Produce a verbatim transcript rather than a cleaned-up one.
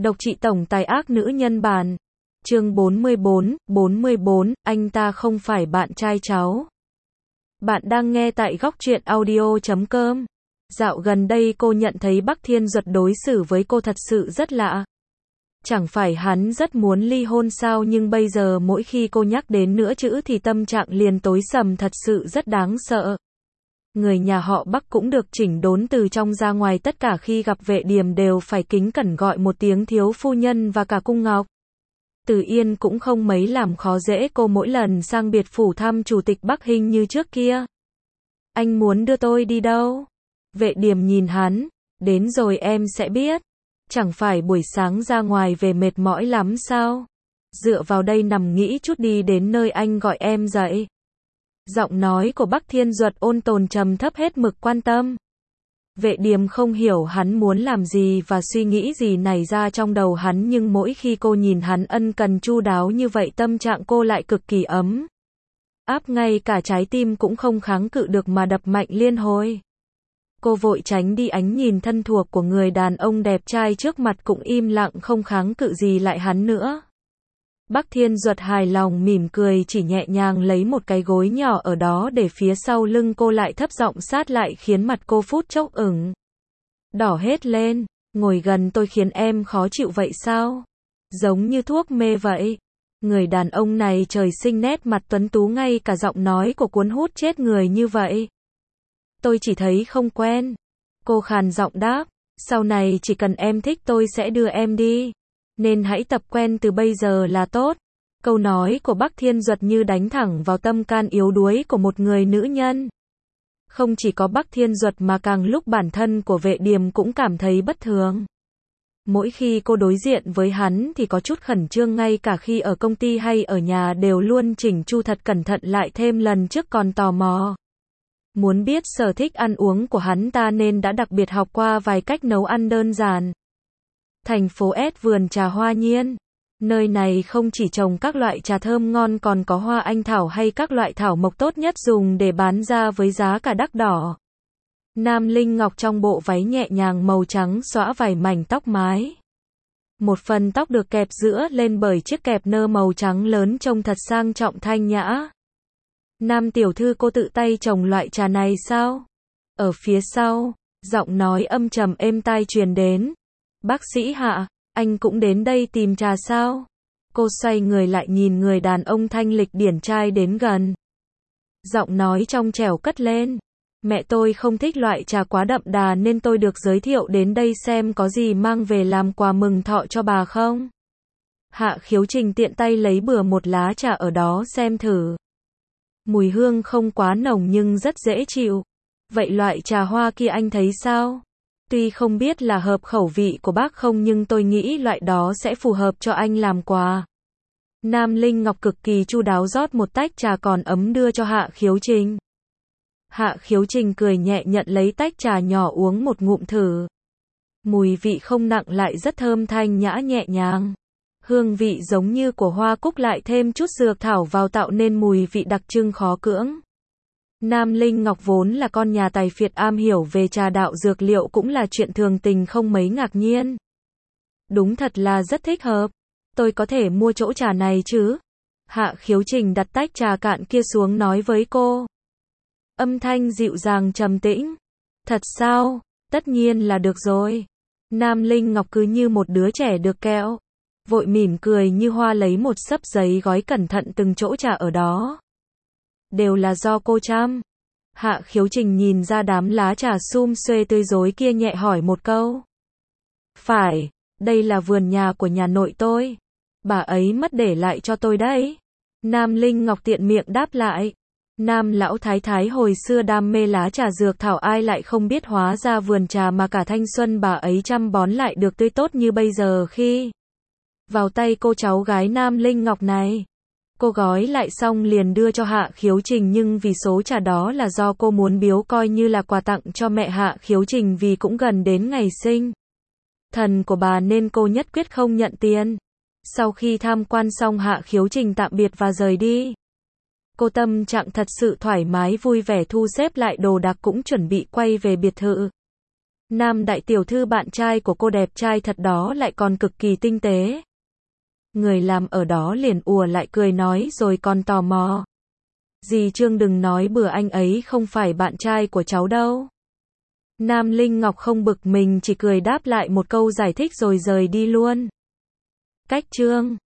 Độc trị tổng tài ác nữ nhân bản. Chương bốn mươi bốn, bốn mươi bốn, anh ta không phải bạn trai cháu. Bạn đang nghe tại góc truyện audio chấm com. Dạo gần đây cô nhận thấy Bắc Thiên Duật đối xử với cô thật sự rất lạ. Chẳng phải hắn rất muốn ly hôn sao, nhưng bây giờ mỗi khi cô nhắc đến nữa chữ thì tâm trạng liền tối sầm, thật sự rất đáng sợ. Người nhà họ Bắc cũng được chỉnh đốn từ trong ra ngoài, tất cả khi gặp Vệ Điềm đều phải kính cẩn gọi một tiếng thiếu phu nhân và cả cung ngọc. Từ Yên cũng không mấy làm khó dễ cô mỗi lần sang biệt phủ thăm chủ tịch Bắc Hinh như trước kia. Anh muốn đưa tôi đi đâu? Vệ Điềm nhìn hắn, đến rồi em sẽ biết. Chẳng phải buổi sáng ra ngoài về mệt mỏi lắm sao? Dựa vào đây nằm nghĩ chút đi đến nơi anh gọi em dậy. Giọng nói của Bắc Thiên Duật ôn tồn trầm thấp hết mực quan tâm. Vệ Điềm không hiểu hắn muốn làm gì và suy nghĩ gì nảy ra trong đầu hắn, nhưng mỗi khi cô nhìn hắn ân cần chu đáo như vậy, tâm trạng cô lại cực kỳ ấm áp, ngay cả trái tim cũng không kháng cự được mà đập mạnh liên hồi. Cô vội tránh đi ánh nhìn thân thuộc của người đàn ông đẹp trai trước mặt, cũng im lặng không kháng cự gì lại hắn nữa. Bắc Thiên Duật hài lòng mỉm cười, chỉ nhẹ nhàng lấy một cái gối nhỏ ở đó để phía sau lưng cô, lại thấp giọng sát lại khiến mặt cô phút chốc ửng đỏ hết lên. Ngồi gần tôi khiến em khó chịu vậy sao? Giống như thuốc mê vậy. Người đàn ông này trời sinh nét mặt tuấn tú, ngay cả giọng nói của cuốn hút chết người như vậy. Tôi chỉ thấy không quen. Cô khàn giọng đáp, sau này chỉ cần em thích tôi sẽ đưa em đi. Nên hãy tập quen từ bây giờ là tốt. Câu nói của Bắc Thiên Duật như đánh thẳng vào tâm can yếu đuối của một người nữ nhân. Không chỉ có Bắc Thiên Duật mà càng lúc bản thân của Vệ Điềm cũng cảm thấy bất thường. Mỗi khi cô đối diện với hắn thì có chút khẩn trương, ngay cả khi ở công ty hay ở nhà đều luôn chỉnh chu thật cẩn thận, lại thêm lần trước còn tò mò muốn biết sở thích ăn uống của hắn ta nên đã đặc biệt học qua vài cách nấu ăn đơn giản. Thành phố S vườn trà Hoa Nhiên. Nơi này không chỉ trồng các loại trà thơm ngon, còn có hoa anh thảo hay các loại thảo mộc tốt nhất dùng để bán ra với giá cả đắt đỏ. Nam Linh Ngọc trong bộ váy nhẹ nhàng màu trắng xõa vài mảnh tóc mái. Một phần tóc được kẹp giữa lên bởi chiếc kẹp nơ màu trắng lớn, trông thật sang trọng thanh nhã. Nam tiểu thư, cô tự tay trồng loại trà này sao? Ở phía sau, giọng nói âm trầm êm tai truyền đến. Bác sĩ Hạ, anh cũng đến đây tìm trà sao? Cô xoay người lại nhìn người đàn ông thanh lịch điển trai đến gần. Giọng nói trong trẻo cất lên. Mẹ tôi không thích loại trà quá đậm đà nên tôi được giới thiệu đến đây xem có gì mang về làm quà mừng thọ cho bà không? Hạ Khiếu Trình tiện tay lấy bừa một lá trà ở đó xem thử. Mùi hương không quá nồng nhưng rất dễ chịu. Vậy loại trà hoa kia anh thấy sao? Tuy không biết là hợp khẩu vị của bác không, nhưng tôi nghĩ loại đó sẽ phù hợp cho anh làm quà. Nam Linh Ngọc cực kỳ chu đáo rót một tách trà còn ấm đưa cho Hạ Khiếu Trình. Hạ Khiếu Trình cười nhẹ nhận lấy tách trà nhỏ uống một ngụm thử. Mùi vị không nặng lại rất thơm thanh nhã nhẹ nhàng. Hương vị giống như của hoa cúc, lại thêm chút dược thảo vào tạo nên mùi vị đặc trưng khó cưỡng. Nam Linh Ngọc vốn là con nhà tài phiệt am hiểu về trà đạo dược liệu, cũng là chuyện thường tình không mấy ngạc nhiên. Đúng thật là rất thích hợp. Tôi có thể mua chỗ trà này chứ? Hạ Khiếu Trình đặt tách trà cạn kia xuống nói với cô. Âm thanh dịu dàng trầm tĩnh. Thật sao? Tất nhiên là được rồi. Nam Linh Ngọc cứ như một đứa trẻ được kẹo. Vội mỉm cười như hoa lấy một xấp giấy gói cẩn thận từng chỗ trà ở đó. Đều là do cô chăm. Hạ Khiếu Trình nhìn ra đám lá trà sum xuê tươi rối kia nhẹ hỏi một câu. Phải, đây là vườn nhà của nhà nội tôi. Bà ấy mất để lại cho tôi đấy. Nam Linh Ngọc tiện miệng đáp lại. Nam lão thái thái hồi xưa đam mê lá trà dược thảo, ai lại không biết, hóa ra vườn trà mà cả thanh xuân bà ấy chăm bón lại được tươi tốt như bây giờ khi vào tay cô cháu gái Nam Linh Ngọc này. Cô gói lại xong liền đưa cho Hạ Khiếu Trình, nhưng vì số trà đó là do cô muốn biếu, coi như là quà tặng cho mẹ Hạ Khiếu Trình, vì cũng gần đến ngày sinh thần của bà nên cô nhất quyết không nhận tiền. Sau khi tham quan xong, Hạ Khiếu Trình tạm biệt và rời đi. Cô tâm trạng thật sự thoải mái vui vẻ, thu xếp lại đồ đạc cũng chuẩn bị quay về biệt thự. Nam đại tiểu thư bạn trai của cô đẹp trai thật đó, lại còn cực kỳ tinh tế. Người làm ở đó liền ùa lại cười nói rồi còn tò mò. Dì Trương đừng nói bừa, anh ấy không phải bạn trai của cháu đâu. Nam Linh Ngọc không bực mình, chỉ cười đáp lại một câu giải thích rồi rời đi luôn. Cách Trương